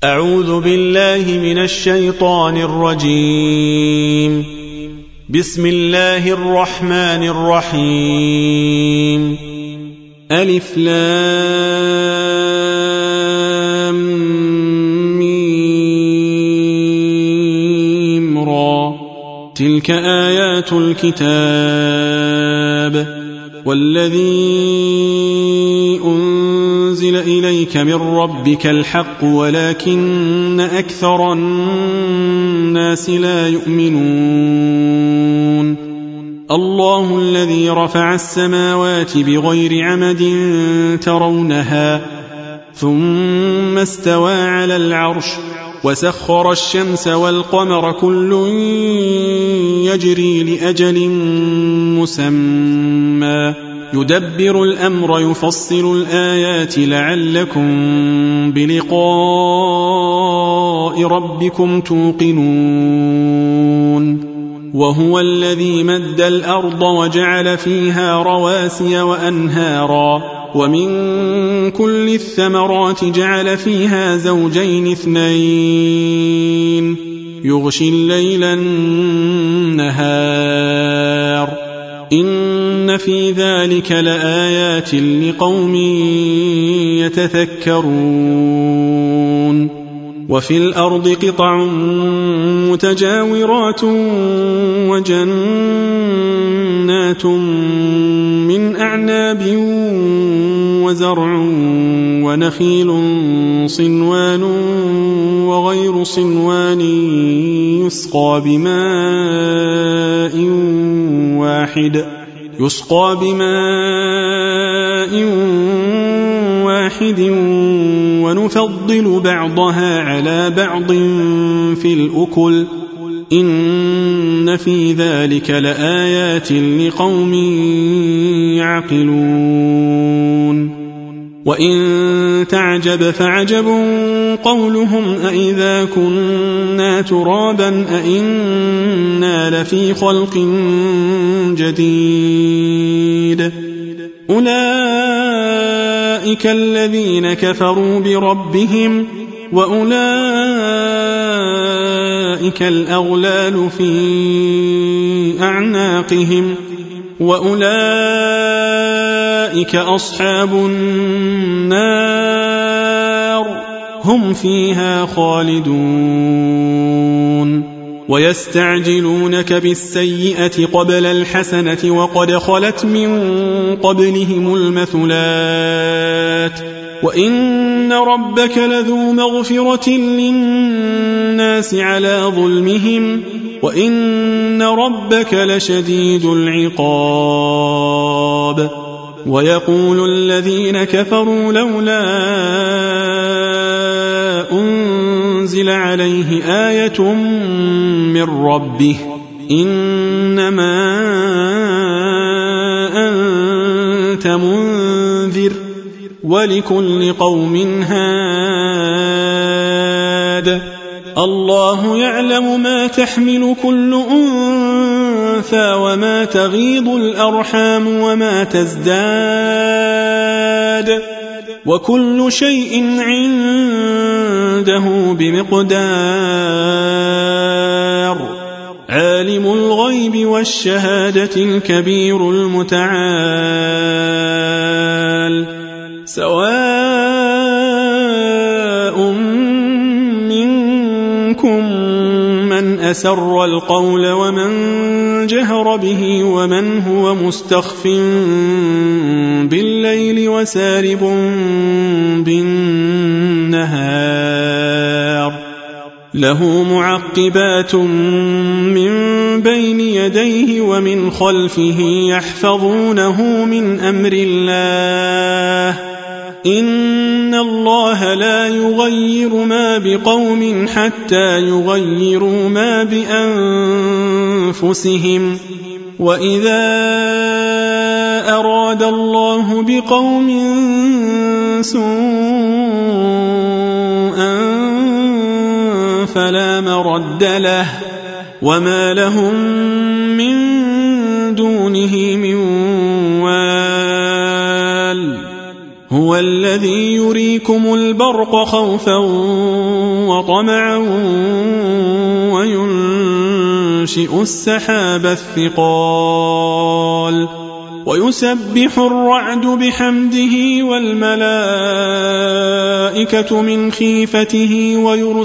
أعوذ بالله من الشيطان الرجيم. بسم الله الرحمن الرحيم. ألف لام ميم را. تلك آيات الكتاب والذي أنزل إليك من ربك الحق ولكن أكثر الناس لا يؤمنون. الله الذي رفع السماوات بغير عمد ترونها ثم استوى على العرش وسخر الشمس والقمر كل يجري لأجل مسمى يدبر الأمر يفصل الآيات لعلكم بلقاء ربكم توقنون. وهو الذي مد الأرض وجعل فيها رواسي وأنهارا ومن كل الثمرات جعل فيها زوجين اثنين يغشي الليل النهار إن في ذلك لآيات لقوم يتذكرون. وفي الأرض قطع متجاورات وجنات من أعناب وزرع ونخيل صنوان وغير صنوان يسقى بماء واحد ونفضل بعضها على بعض في الأكل إن في ذلك لآيات لقوم يعقلون. وإن تعجب فعجب قولهم أإذا كنا ترابا أإنا لفي خلق جديد. أولئك الذين كفروا بربهم وأولئك الأغلال في أعناقهم وأولئك أصحاب النار هم فيها خالدون. ويستعجلونك بالسيئة قبل الحسنة وقد خلت من قبلهم المثلات وإن ربك لذو مغفرة للناس على ظلمهم وإن ربك لشديد العقاب. ويقول الذين كفروا لولا أنزل عليه آية من ربه إنما أنت منذر ولكل قوم هاد. الله يعلم ما تحمل كل أنثى وما تغيض الأرحام وما تزداد وكل شيء عنده بمقدار. عالم الغيب والشهادة الكبير المتعال. سواء منكم من أسر القول ومن جهر به ومن هو مستخف بالليل وسارب بالنهار له معقبات من بين يديه ومن خلفه يحفظونه من أمر الله إن الله لا يغير ما بقوم حتى يغيروا ما بأنفسهم وإذا أراد الله بقوم سوءا فلا مرد له وما لهم من دونه من وال هو الذي يريكم البرق خوفا وطمعا وينشئ السحاب الثقال ويسبح الرعد بحمده والملائكة من خيفته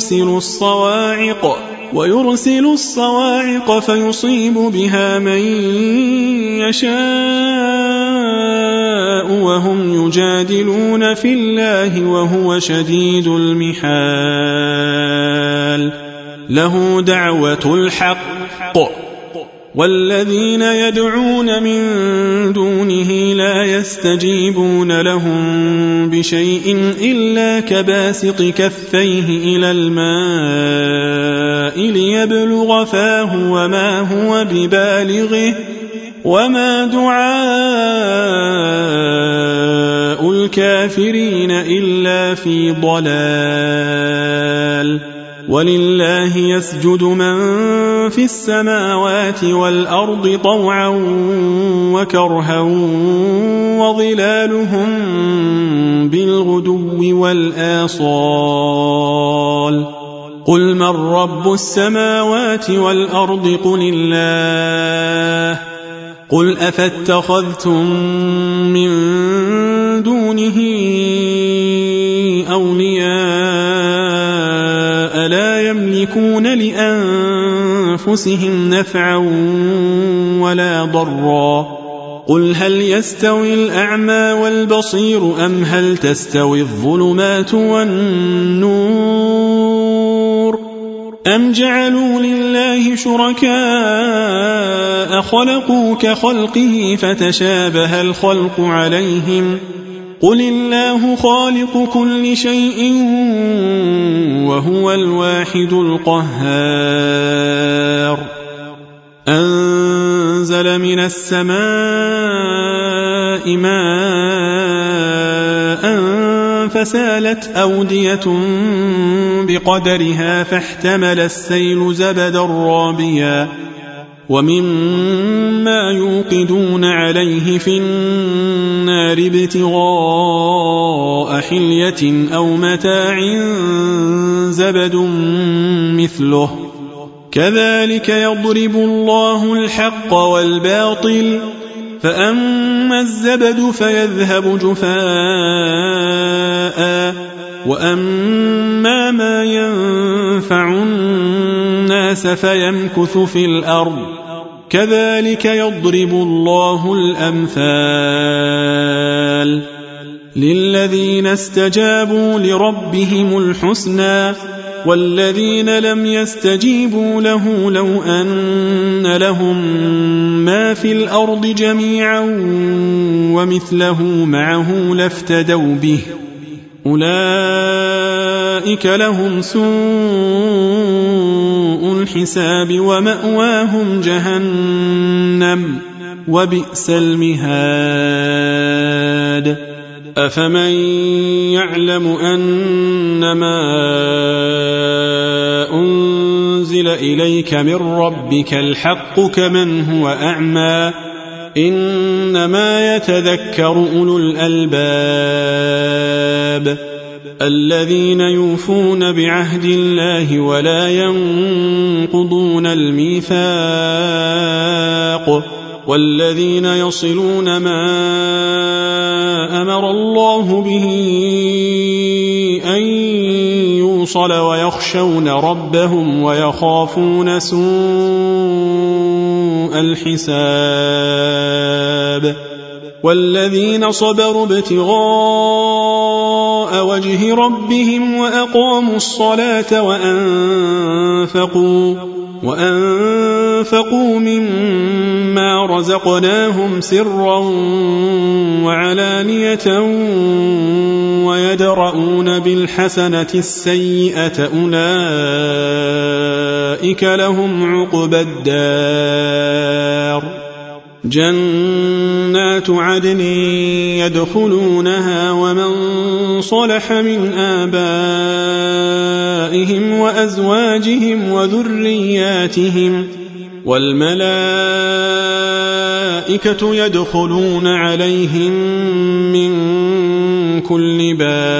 ويرسل الصواعق فيصيب بها من يشاء وهم يجادلون في الله وهو شديد المحال له دعوة الحق والذين يدعون من دونه لا يستجيبون لهم بشيء إلا كباسط كفيه إلى الماء ليبلغ فاه وما هو ببالغه وما دعاء الكافرين إلا في ضلال ولله يسجد من في السماوات والأرض طوعا وكرها وظلالهم بالغدو والآصال قل من رب السماوات والأرض قل الله قل أفاتخذتم من دونه أولياء لا يملكون لأنفسهم نفعا ولا ضرا قل هل يستوي الأعمى والبصير أم هل تستوي الظلمات والنور أم جعلوا لله شركاء خلقوا كخلقه فتشابه الخلق عليهم قل الله خالق كل شيء وهو الواحد القهار أنزل من السماء ماء فسالت أودية بقدرها فاحتمل السيل زبدا رابيا ومما يوقدون عليه في النار ابتغاء حلية أو متاع زبد مثله كذلك يضرب الله الحق والباطل فأما الزبد فيذهب جفاء وأما ما ينفع الناس فيمكث في الأرض كذلك يضرب الله الأمثال للذين استجابوا لربهم الحسنى والذين لم يستجيبوا له لو أن لهم ما في الأرض جميعا ومثله معه لافتدوا به أولئك لهم سوء الحساب ومأواهم جهنم وبئس المهاد أفمن يعلم أنما أنزل إليك من ربك الحق كمن هو أعمى إنما يتذكر أولو الألباب الذين يوفون بعهد الله ولا ينقضون الميثاق والذين يصلون ما أمر الله به أن يوصل ويخشون ربهم ويخافون سوء الحساب والذين صبروا ابتغاء وجه ربهم وأقاموا الصلاة وأنفقوا مما رزقناهم سرا وعلانية ويدرؤون بالحسنة السيئة أولئك لهم عقبى الدار جنات عدن يدخلونها ومن صلح من آبائهم وأزواجهم والملائكة يدخلون عليهم من كل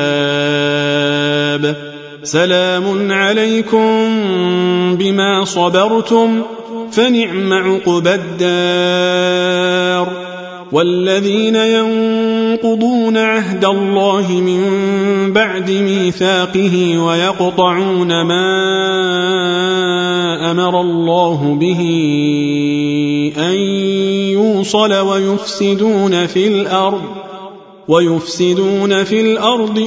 باب سلام عليكم بما صبرتم فنعم عقبى الدار. والذين ينقضون عهد الله من بعد ميثاقه ويقطعون ما أمر الله به أن يوصل ويفسدون في الأرض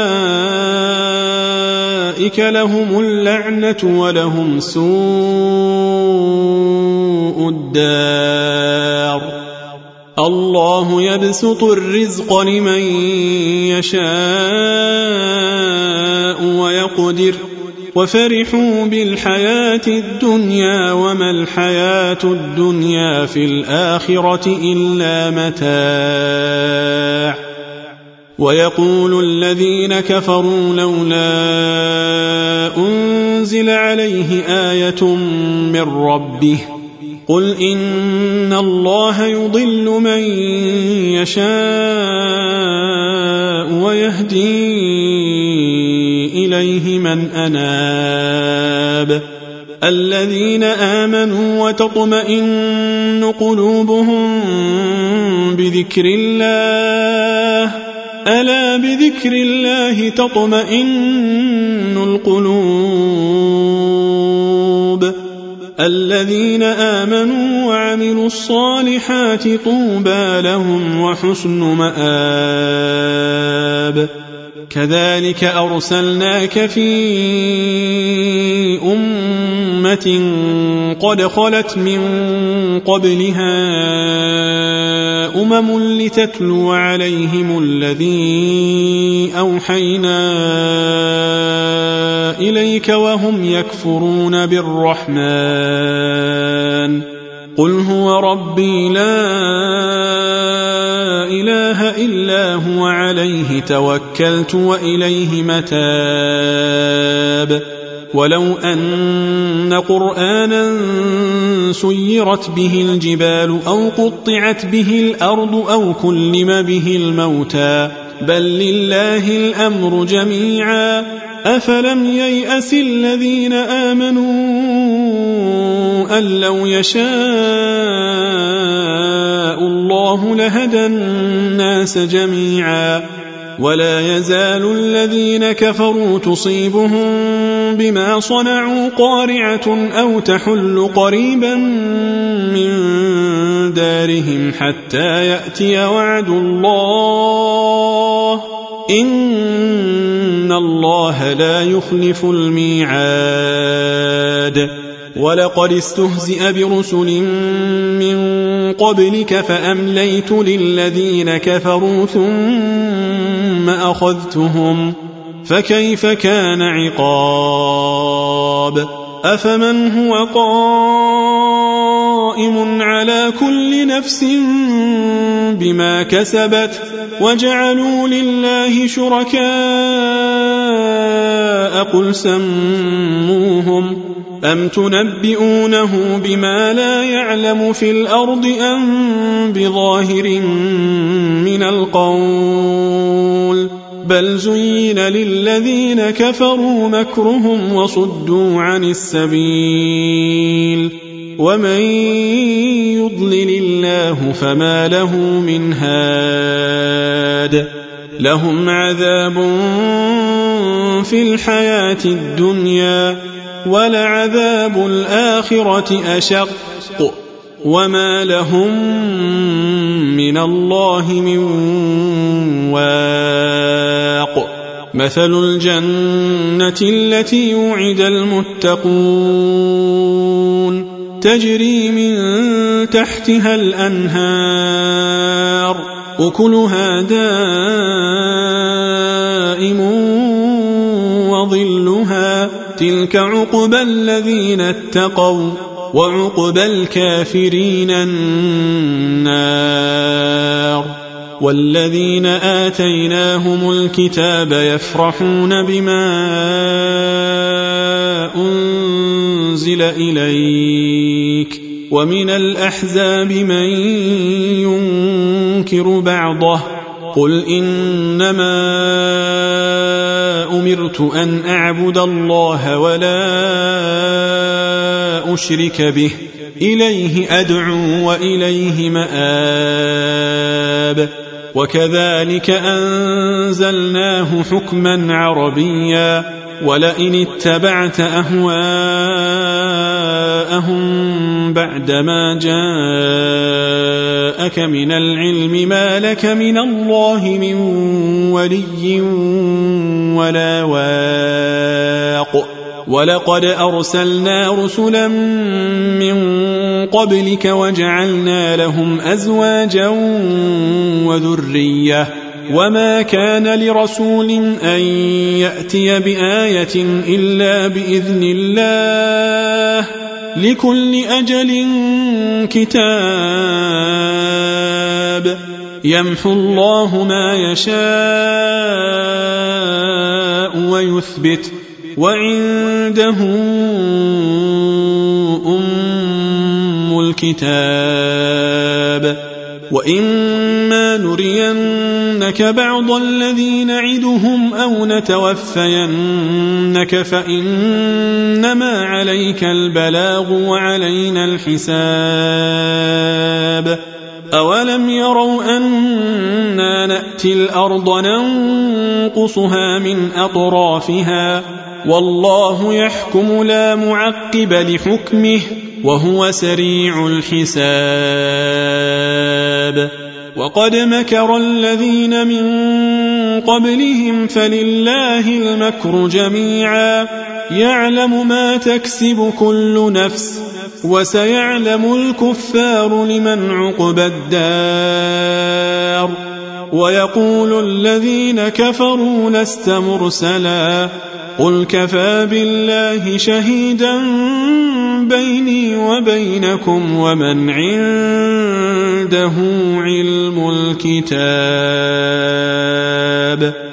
أولئك لهم اللعنة ولهم سوء الدار. الله يبسط الرزق لمن يشاء ويقدر وفرحوا بالحياة الدنيا وما الحياة الدنيا في الآخرة إلا متاع. ويقول الذين كفروا لولا أنزل عليه آية من ربه قل إن الله يضل من يشاء ويهدي إليه من أناب. الذين آمنوا وتطمئن قلوبهم بذكر الله ألا بذكر الله تطمئن القلوب. الذين آمنوا وعملوا الصالحات طوبى لهم وحسن مآب. كذلك أرسلناك في أمة قد خلت من قبلها لتتلو عليهم الذي أوحينا إليك وهم يكفرون بالرحمن قل هو ربي لا إله إلا هو عليه توكلت وإليه متاب. ولو أن قرآنا سيرت به الجبال أو قطعت به الأرض أو كلم به الموتى بل لله الأمر جميعا أفلم ييأس الذين آمنوا أن لو يشاء الله لهدى الناس جميعا. ولا يزال الذين كفروا تصيبهم بما صنعوا قارعة أو تحل قريبا من دارهم حتى يأتي وعد الله إن الله لا يخلف الميعاد. ولقد استهزئ برسل من قبلك فأمليت للذين كفروا ثم أخذتهم فكيف كان عقاب. أفمن هو قائم على كل نفس بما كسبت وجعلوا لله شركاء قل سموهم أم تنبئونه بما لا يعلم في الأرض أم بظاهر من القول بل زين للذين كفروا مكرهم وصدوا عن السبيل ومن يضلل الله فما له من هاد. لهم عذاب في الحياة الدنيا ولعذاب الآخرة أشق وما لهم من الله من واق. مثل الجنة التي وعد المتقون تجري من تحتها الأنهار أكلها دائم وظلها تلك عقبى الذين اتقوا وعقبى الكافرين النار. والذين آتيناهم الكتاب يفرحون بما أنزل إليك ومن الأحزاب من ينكر بعضه قل إنما أمرت أن أعبد الله ولا أشرك به إليه أدعو وإليه مآب وكذلك أنزلناه حكما عربيا ولئن اتبعت أهواءهم بعدما جاءك من العلم ما لك من الله من ولي ولا واق ولقد أرسلنا رسلا من قبلك وجعلنا لهم أزواجا وذرية وما كان لرسول أن يأتي بآية إلا بإذن الله لكل أجل كتاب يمحو الله ما يشاء ويثبت وعنده أم الكتاب وإما نرينك بعض الذي نعدهم أو نتوفينك فإنما عليك البلاغ وعلينا الحساب أولم يروا أنا نأتي الأرض ننقصها من أطرافها والله يحكم لا معقب لحكمه وهو سريع الحساب وقد مكر الذين من قبلهم فلله المكر جميعا يعلم ما تكسب كل نفس وسيعلم الكفار لمن عقبى الدار ويقول الذين كفروا لست مرسلا قل كفى بالله شهيدا بيني وبينكم ومن عنده علم الكتاب